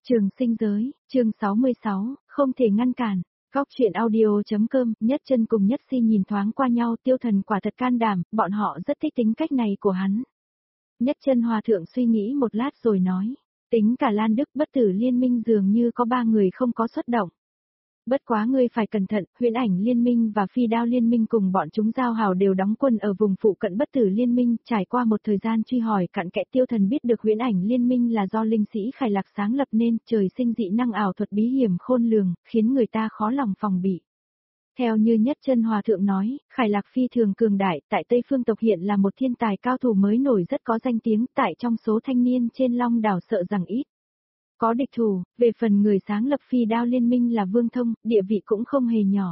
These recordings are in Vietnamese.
Trường sinh giới, chương 66, không thể ngăn cản. Góc truyện audio.com, Nhất Chân cùng Nhất Si nhìn thoáng qua nhau, Tiêu Thần quả thật can đảm, bọn họ rất thích tính cách này của hắn. Nhất Chân hòa thượng suy nghĩ một lát rồi nói, tính cả Lan Đức Bất Tử Liên Minh dường như có 3 người không có xuất động. Bất quá ngươi phải cẩn thận, Huyễn Ảnh Liên Minh và Phi Đao Liên Minh cùng bọn chúng giao hảo đều đóng quân ở vùng phụ cận Bất Tử Liên Minh, trải qua một thời gian truy hỏi cặn kẽ, Tiêu Thần biết được Huyễn Ảnh Liên Minh là do linh sĩ Khải Lạc sáng lập nên, trời sinh dị năng ảo thuật bí hiểm khôn lường, khiến người ta khó lòng phòng bị. Theo như Nhất Chân hòa thượng nói, Khải Lạc phi thường cường đại, tại Tây Phương tộc hiện là một thiên tài cao thủ mới nổi rất có danh tiếng, tại trong số thanh niên trên Long đảo sợ rằng ít có địch thủ, về phần người sáng lập Phi Đao Liên Minh là Vương Thông, địa vị cũng không hề nhỏ.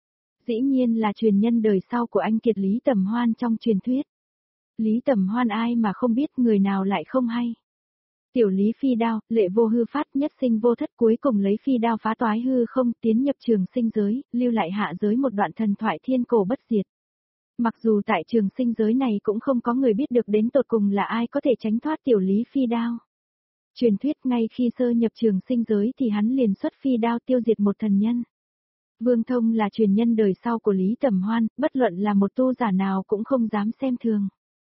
Dĩ nhiên là truyền nhân đời sau của anh kiệt Lý Tầm Hoan trong truyền thuyết. Lý Tầm Hoan ai mà không biết, người nào lại không hay. Tiểu Lý Phi Đao, lệ vô hư phát, nhất sinh vô thất, cuối cùng lấy Phi Đao phá toái hư không, tiến nhập trường sinh giới, lưu lại hạ giới một đoạn thần thoại thiên cổ bất diệt. Mặc dù tại trường sinh giới này cũng không có người biết được đến tột cùng là ai có thể tránh thoát Tiểu Lý Phi Đao. Truyền thuyết ngay khi sơ nhập trường sinh giới thì hắn liền xuất phi đao tiêu diệt một thần nhân. Vương Thông là truyền nhân đời sau của Lý Tầm Hoan, bất luận là một tu giả nào cũng không dám xem thường.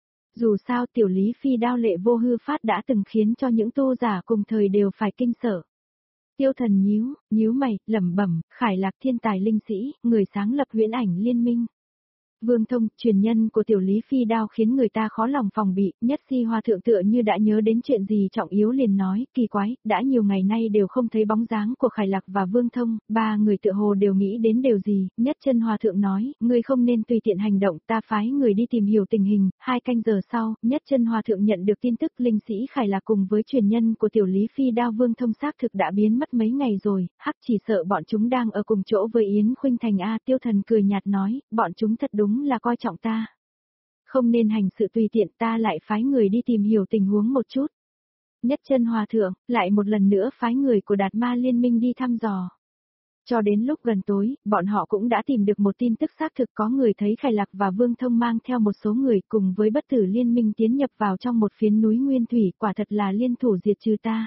Dù sao Tiểu Lý Phi Đao lệ vô hư phát đã từng khiến cho những tu giả cùng thời đều phải kinh sợ. Tiêu Thần nhíu mày, lẩm bẩm, Khải Lạc thiên tài linh sĩ, người sáng lập Huyễn Ảnh Liên Minh. Vương Thông, truyền nhân của Tiểu Lý Phi Đao khiến người ta khó lòng phòng bị, Nhất Si hòa thượng tựa như đã nhớ đến chuyện gì trọng yếu liền nói, kỳ quái, đã nhiều ngày nay đều không thấy bóng dáng của Khải Lạc và Vương Thông, 3 người tựa hồ đều nghĩ đến điều gì, Nhất Chân hòa thượng nói, ngươi không nên tùy tiện hành động, ta phái người đi tìm hiểu tình hình, 2 canh giờ sau, Nhất Chân hòa thượng nhận được tin tức linh sĩ Khải Lạc cùng với truyền nhân của Tiểu Lý Phi Đao Vương Thông xác thực đã biến mất mấy ngày rồi, hắc chỉ sợ bọn chúng đang ở cùng chỗ với Yến Khuynh Thành a. Tiêu Thần cười nhạt nói, bọn chúng thật đúng là coi trọng ta. Không nên hành sự tùy tiện, ta lại phái người đi tìm hiểu tình huống một chút. Nhất Chân hòa thượng, lại một lần nữa phái người của Đạt Ma Liên Minh đi thăm dò. Cho đến lúc gần tối, bọn họ cũng đã tìm được một tin tức xác thực, có người thấy Khải Lạc và Vương Thông mang theo một số người cùng với Bất Tử Liên Minh tiến nhập vào trong một phiến núi nguyên thủy, quả thật là liên thủ diệt trừ ta.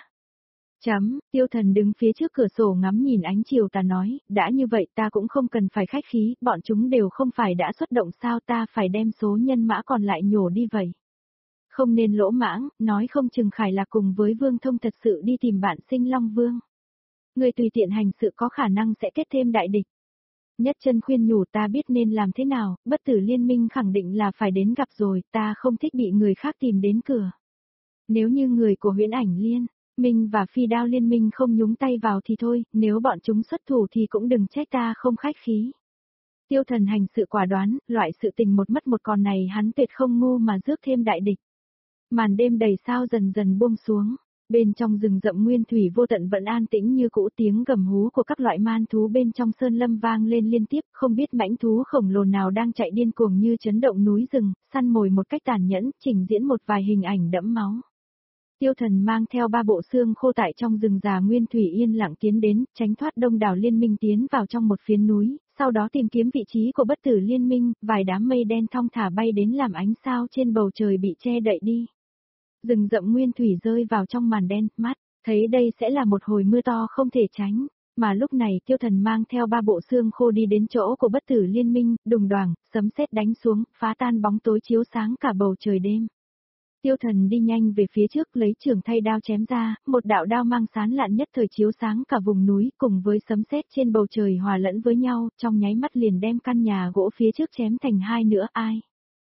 Tiêu Thần đứng phía trước cửa sổ ngắm nhìn ánh chiều tà nói, đã như vậy ta cũng không cần phải khách khí, bọn chúng đều không phải đã xuất động sao, ta phải đem số nhân mã còn lại nhổ đi vậy. Không nên lỗ mãng, nói không chừng Khải Lạc cùng với Vương Thông thật sự đi tìm bạn sinh Long Vương. Người tùy tiện hành sự có khả năng sẽ kết thêm đại địch. Nhất Chân khuyên nhủ, ta biết nên làm thế nào, Bất Tử Liên Minh khẳng định là phải đến gặp rồi, ta không thích bị người khác tìm đến cửa. Nếu như người của Huyễn Ảnh Liên Minh và Phi Đao Liên Minh không nhúng tay vào thì thôi, nếu bọn chúng xuất thủ thì cũng đừng trách ta không khách khí. Tiêu Thần hành sự quả đoán, loại sự tình một mất một còn này hắn tuyệt không ngu mà rước thêm đại địch. Màn đêm đầy sao dần dần buông xuống, bên trong rừng rậm nguyên thủy vô tận vẫn an tĩnh như cũ, tiếng gầm hú của các loại man thú bên trong sơn lâm vang lên liên tiếp, không biết mãnh thú khổng lồ nào đang chạy điên cuồng như chấn động núi rừng, săn mồi một cách tàn nhẫn, trình diễn một vài hình ảnh đẫm máu. Tiêu Thần mang theo 3 bộ xương khô tại trong rừng già nguyên thủy yên lặng tiến đến, tránh thoát đông đảo liên minh tiến vào trong một phiến núi, sau đó tìm kiếm vị trí của Bất Tử Liên Minh, vài đám mây đen thong thả bay đến làm ánh sao trên bầu trời bị che đậy đi. Rừng rậm nguyên thủy rơi vào trong màn đen, mắt, thấy đây sẽ là một hồi mưa to không thể tránh, mà lúc này Tiêu Thần mang theo 3 bộ xương khô đi đến chỗ của Bất Tử Liên Minh, đùng đoàng, sấm sét đánh xuống, phá tan bóng tối chiếu sáng cả bầu trời đêm. Tiêu Thần đi nhanh về phía trước lấy trường thay đao chém ra, một đạo đao mang sáng lạn nhất thời chiếu sáng cả vùng núi cùng với sấm sét trên bầu trời hòa lẫn với nhau, trong nháy mắt liền đem căn nhà gỗ phía trước chém thành 2 nửa. Ai?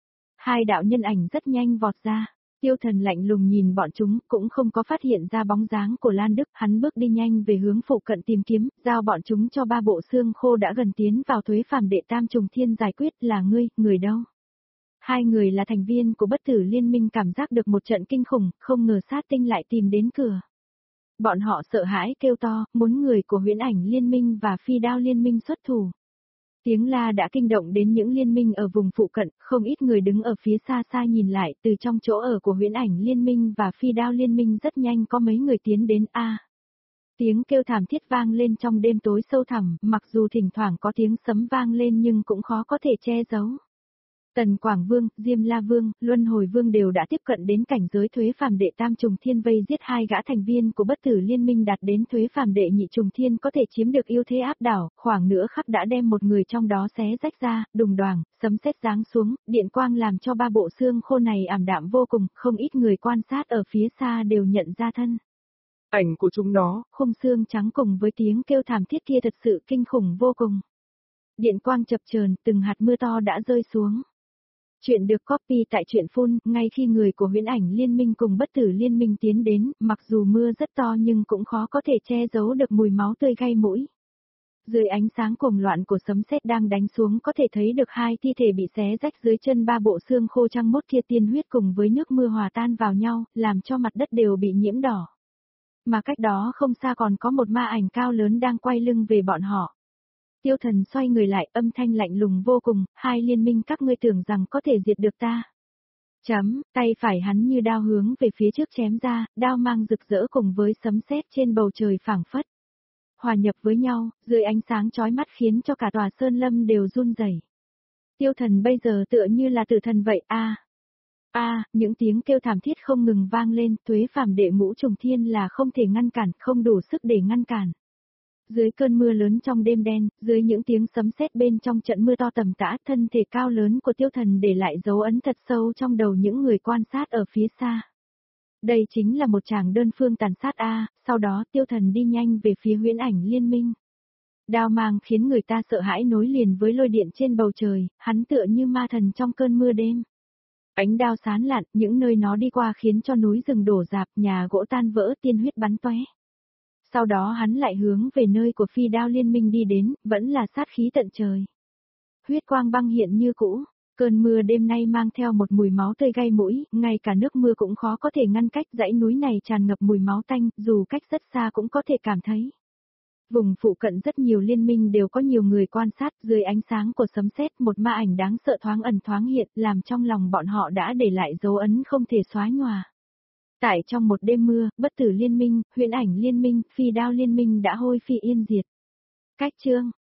2 đạo nhân ảnh rất nhanh vọt ra. Tiêu Thần lạnh lùng nhìn bọn chúng, cũng không có phát hiện ra bóng dáng của Lan Đức, hắn bước đi nhanh về hướng phụ cận tìm kiếm, giao bọn chúng cho 3 bộ xương khô đã gần tiến vào Thuế Phàm Đệ Tam Trùng Thiên giải quyết, là ngươi, người đâu? 2 người là thành viên của Bất Tử Liên Minh cảm giác được một trận kinh khủng, không ngờ sát tinh lại tìm đến cửa. Bọn họ sợ hãi kêu to, muốn người của Huyễn Ảnh Liên Minh và Phi Đao Liên Minh xuất thủ. Tiếng la đã kinh động đến những liên minh ở vùng phụ cận, không ít người đứng ở phía xa xa nhìn lại, từ trong chỗ ở của Huyễn Ảnh Liên Minh và Phi Đao Liên Minh rất nhanh có mấy người tiến đến tiếng kêu thảm thiết vang lên trong đêm tối sâu thẳm, mặc dù thỉnh thoảng có tiếng sấm vang lên nhưng cũng khó có thể che giấu. Tần Quảng Vương, Diêm La Vương, Luân Hồi Vương đều đã tiếp cận đến cảnh giới Thuế Phàm Đệ Tam Trùng Thiên vây giết hai gã thành viên của Bất Tử Liên Minh đạt đến Thuế Phàm Đệ Nhị Trùng Thiên có thể chiếm được ưu thế áp đảo, khoảng nửa khắc đã đem một người trong đó xé rách ra, đùng đoàng, sấm sét giáng xuống, điện quang làm cho ba bộ xương khô này ảm đạm vô cùng, không ít người quan sát ở phía xa đều nhận ra thân ảnh của chúng nó, khung xương trắng cùng với tiếng kêu thảm thiết kia thật sự kinh khủng vô cùng. Điện quang chập chờn, từng hạt mưa to đã rơi xuống. Chuyện được copy tại truyện phun, ngay khi người của Huyễn Ảnh Liên Minh cùng Bất Tử Liên Minh tiến đến, mặc dù mưa rất to nhưng cũng khó có thể che giấu được mùi máu tươi gây mũi. Dưới ánh sáng cuồng loạn của sấm sét đang đánh xuống có thể thấy được hai thi thể bị xé rách dưới chân ba bộ xương khô trăng mốt kia tiên huyết cùng với nước mưa hòa tan vào nhau, làm cho mặt đất đều bị nhiễm đỏ. Mà cách đó không xa còn có một ma ảnh cao lớn đang quay lưng về bọn họ. Tiêu Thần xoay người lại, âm thanh lạnh lùng vô cùng, hai liên minh các ngươi tưởng rằng có thể diệt được ta. Tay phải hắn như đao hướng về phía trước chém ra, đao mang rực rỡ cùng với sấm sét trên bầu trời phảng phất. Hòa nhập với nhau, dưới ánh sáng chói mắt khiến cho cả tòa sơn lâm đều run rẩy. Tiêu Thần bây giờ tựa như là tử thần vậy những tiếng kêu thảm thiết không ngừng vang lên, Tuế Phàm Đệ Ngũ Trùng Thiên là không thể ngăn cản, không đủ sức để ngăn cản. Dưới cơn mưa lớn trong đêm đen, dưới những tiếng sấm sét bên trong trận mưa to tầm tã, thân thể cao lớn của Tiêu Thần để lại dấu ấn thật sâu trong đầu những người quan sát ở phía xa. Đây chính là một tràng đơn phương tàn sát sau đó Tiêu Thần đi nhanh về phía Huyễn Ảnh Liên Minh. Đao mang khiến người ta sợ hãi nối liền với lôi điện trên bầu trời, hắn tựa như ma thần trong cơn mưa đêm. Ánh đao sán lạn, những nơi nó đi qua khiến cho núi rừng đổ rạp, nhà gỗ tan vỡ, tiên huyết bắn tóe. Sau đó hắn lại hướng về nơi của Phi Đao Liên Minh đi đến, vẫn là sát khí tận trời. Huyết quang băng hiện như cũ, cơn mưa đêm nay mang theo một mùi máu tươi gây mũi, ngay cả nước mưa cũng khó có thể ngăn cách, dãy núi này tràn ngập mùi máu tanh, dù cách rất xa cũng có thể cảm thấy. Vùng phụ cận rất nhiều liên minh đều có nhiều người quan sát, dưới ánh sáng của sấm sét, một ma ảnh đáng sợ thoáng ẩn thoáng hiện, làm trong lòng bọn họ đã để lại dấu ấn không thể xóa nhòa. Tại trong một đêm mưa, Bất Tử Liên Minh, Huyễn Ảnh Liên Minh, Phi Đao Liên Minh đã hôi phi yên diệt. Cách chương